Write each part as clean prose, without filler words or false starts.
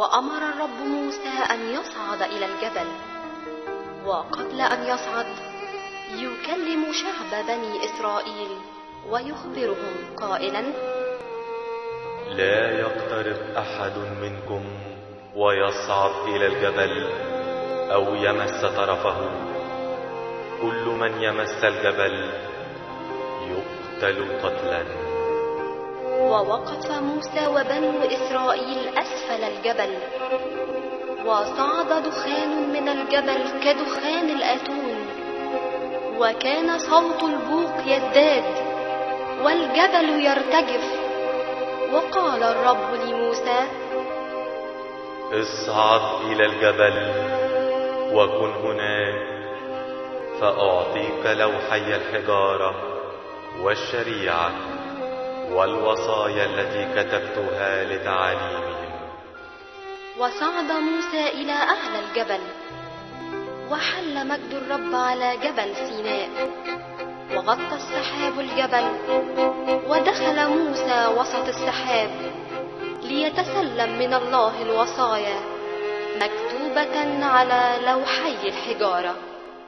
وأمر الرب موسى أن يصعد إلى الجبل، وقبل أن يصعد يكلم شعب بني إسرائيل ويخبرهم قائلا: لا يقترب أحد منكم ويصعد إلى الجبل أو يمس طرفه، كل من يمس الجبل يقتل قتلا. ووقف موسى وبنو إسرائيل أسفل الجبل، وصعد دخان من الجبل كدخان الآتون، وكان صوت البوق يزداد والجبل يرتجف. وقال الرب لموسى: اصعد إلى الجبل وكن هناك، فأعطيك لوحي الحجارة والشريعة والوصايا التي كتبتها لتعاليمهم. وصعد موسى إلى أعلى الجبل، وحل مجد الرب على جبل سيناء، وغطى السحاب الجبل، ودخل موسى وسط السحاب ليتسلم من الله الوصايا مكتوبة على لوحي الحجارة.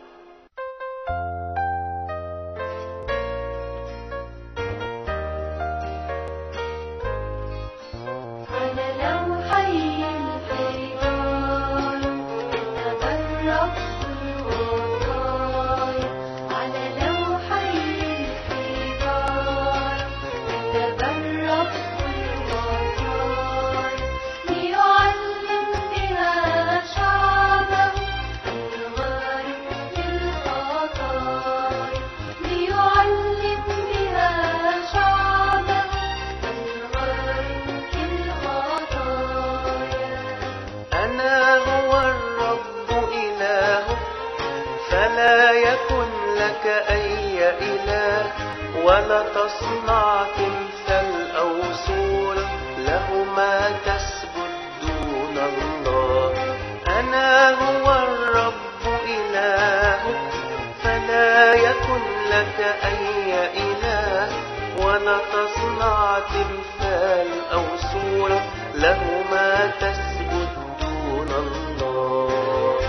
فلا يكن لك أي إله، ولا تصنع تمثال أو صورة لهما تسجد دون الله. أنا هو الرب إلهك، فلا يكن لك أي إله، ولا تصنع تمثال أو صورة لهما تسجد دون الله.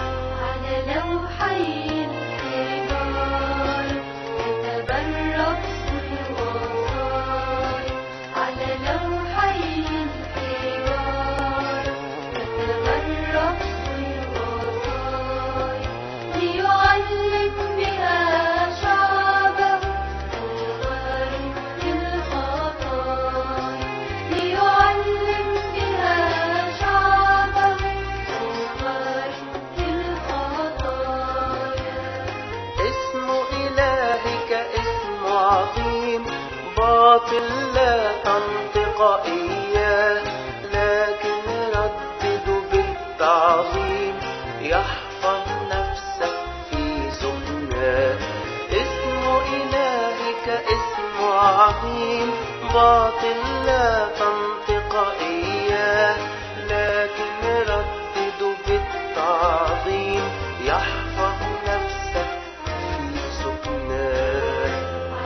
باطل لا تنطق إياه، لكن ردد بالتعظيم يحفظ نفسك في سكناه. اسم إلهك اسم عظيم، باطل لا تنطق إياه، لكن ردد بالتعظيم يحفظ نفسك في سكناه.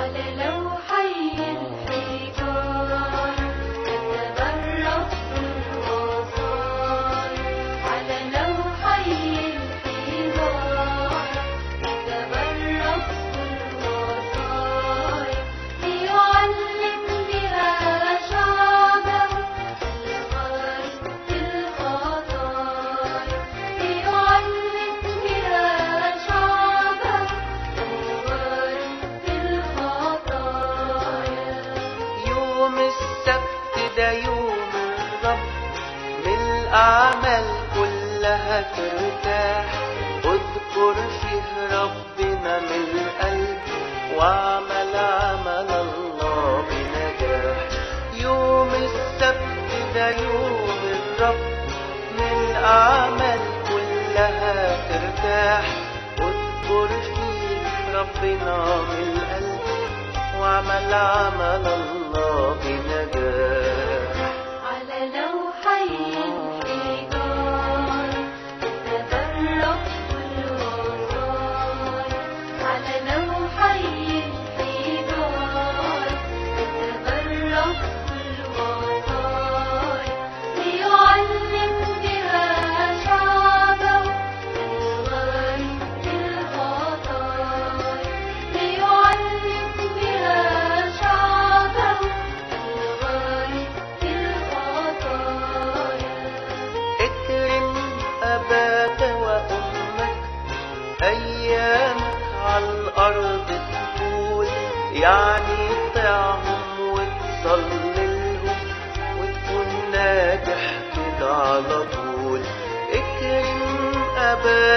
يوم الرب من الأعمال كلها ترتاح، اذكر فيه ربنا من القلب واعمل عمل الله بنجاح. يوم السبت ده يوم الرب من الأعمال كلها ترتاح، اذكر فيه ربنا من القلب واعمل عمل الله بنجاح. ليعلم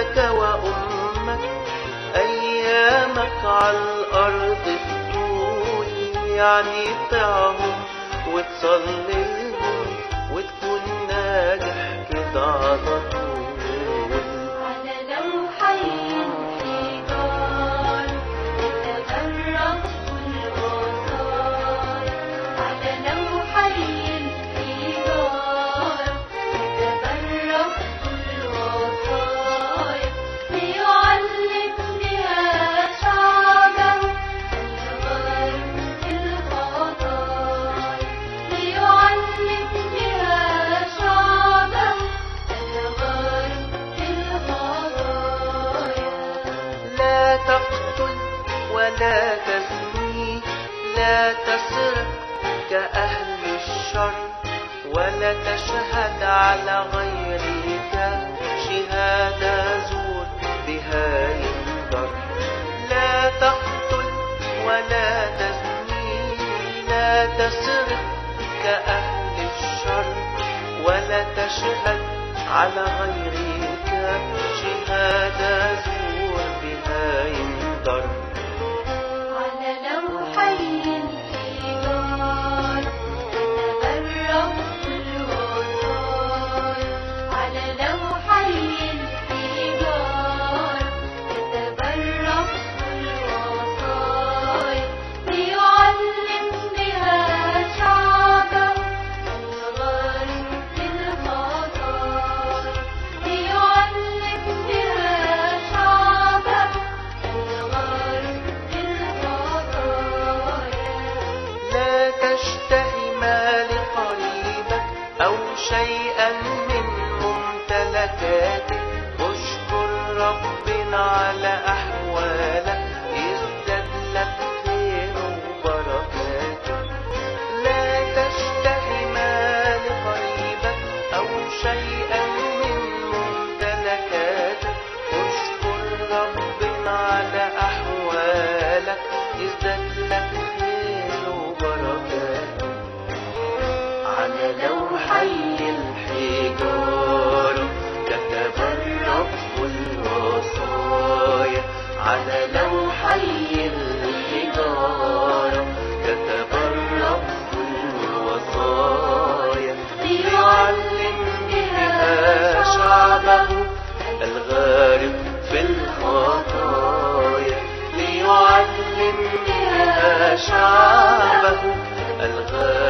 أباك وأمك أيامك على الأرض تطول، يعني طعهم وتصلي لهم وتكون ناجح كده على طول. على لوحي الحجار تتبرك كل وصايا، على لوحي الحجار تتبرك كل وصايا، ليعلم بها شعبه الغرب الخطايا، ليعلم بها شعبه الغرب الخطايا. لا تقتل ولا تزني، لا تسرق كأهل الشر، ولا تشهد على غيرك شهادة زور بها ينذر. لا تقتل ولا تزني، لا تسرق كأهل الشر، ولا تشهد على غيرك شهادة زور بها ينذر. على لوحي الحجار تتبرك كل وصايا، على لوحي الحجار تتبرك كل وصايا، ليعلم بها شعبه الغرب الخطايا، ليعلم بها شعبه الغرب الخطايا. لا تشتهي مال قريبك أو شيئا من ممتلكاتك، اشكر ربنا على أحوالك يزداد لك خير وبركاته. لا تشتهي مال قريبك أو شيئا من ممتلكاتك، اشكر ربنا على أحوالك يزداد لك خير وبركاته. على لوحي الحجار كتب الرب الوصايا، على لوحي الحجار كتب الرب الوصايا، ليعلم بها شعبه الغارق في الخطايا، ليعلم بها شعبه الغارق